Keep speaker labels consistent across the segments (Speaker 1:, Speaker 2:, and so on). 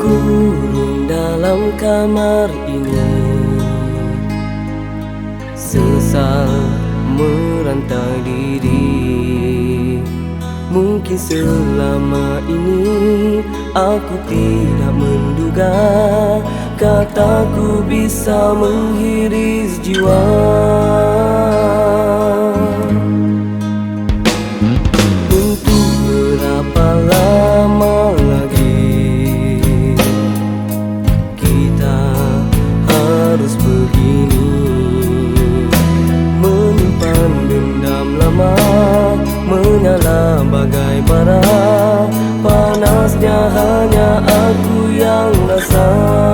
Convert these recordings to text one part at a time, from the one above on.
Speaker 1: Terkurung dalam kamar ini, sesal merantai diri. Mungkin selama ini aku tidak menduga kataku bisa menghiris jiwa. Untuk berapa lama lagi kita harus begini, menyimpan dendam lama, menyala bagai bara. Panasnya hanya aku yang rasa.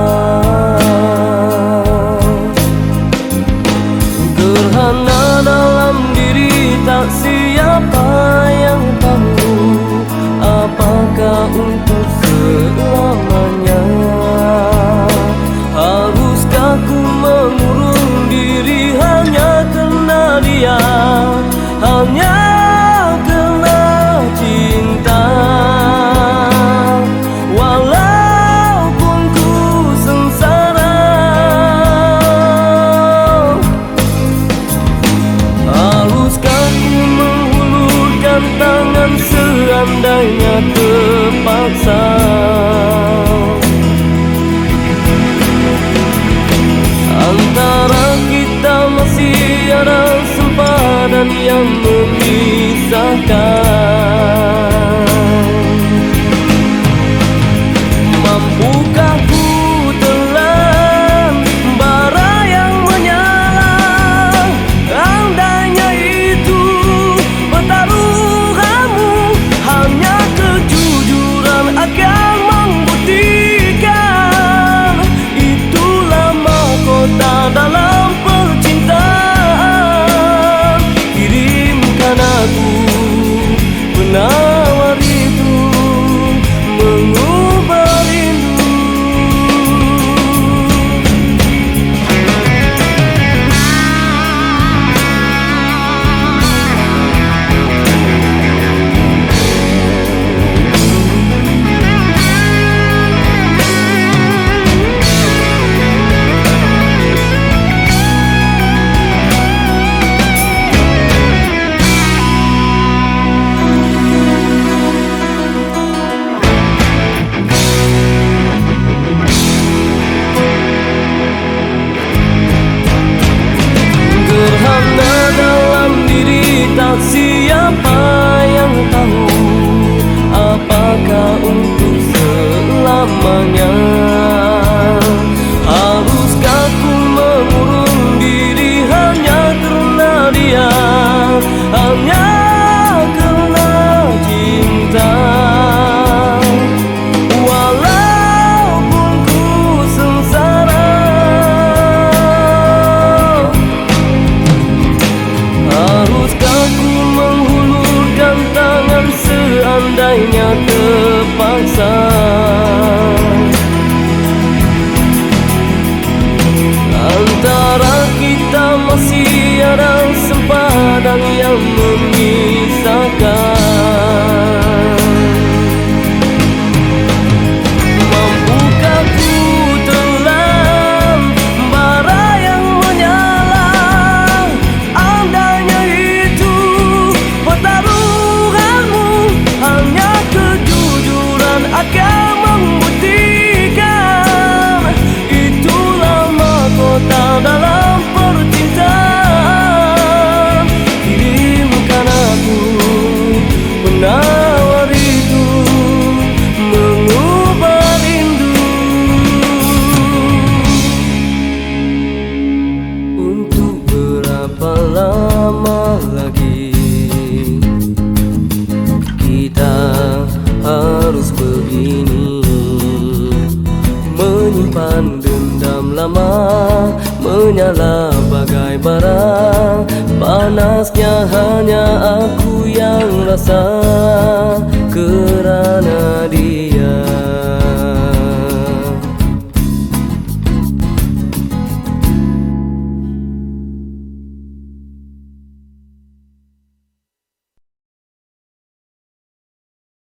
Speaker 1: Gerhana dalam diri, tak siapa yang tahu apakah untuk selamanya. Haruskah ku mengurung diri hanya karena dia, hanya karena cinta. Walaupun ku sengsara, haruskah ku menghulurkan tangan seandainya terpaksa. Antara kita masih ada sempadan yang memisahkan. Mampukah ku telan bara yang menyala? Andainya itu pertaruhanmu, hanya kejujuran akan membuktikan. Itulah mahkota dalam percintaan. Kirimkan aku penawar itu, mengubah rindu. Gerhana dalam diri, tak siapa yang tahu apakah untuk selamanya. Haruskah ku mengurung diri hanya karena dia, hanya karena cinta. Walaupun ku sengsara, haruskah ku menghulurkan tangan seandainya terpaksa. Antara kita masih ada sempadan yang memisahkan. Mampukah ku telan bara yang menyala? Andainya itu pertaruhanmu, hanya kejujuran akan membuktikan. Itulah mahkota dalam percintaan. Kirimkan aku penawar itu, mengubah rindu. Untuk berapa lama lagi kita harus begini, menyimpan dendam lama, menyala bagai bara. Panasnya hanya aku yang rasa, kerana dia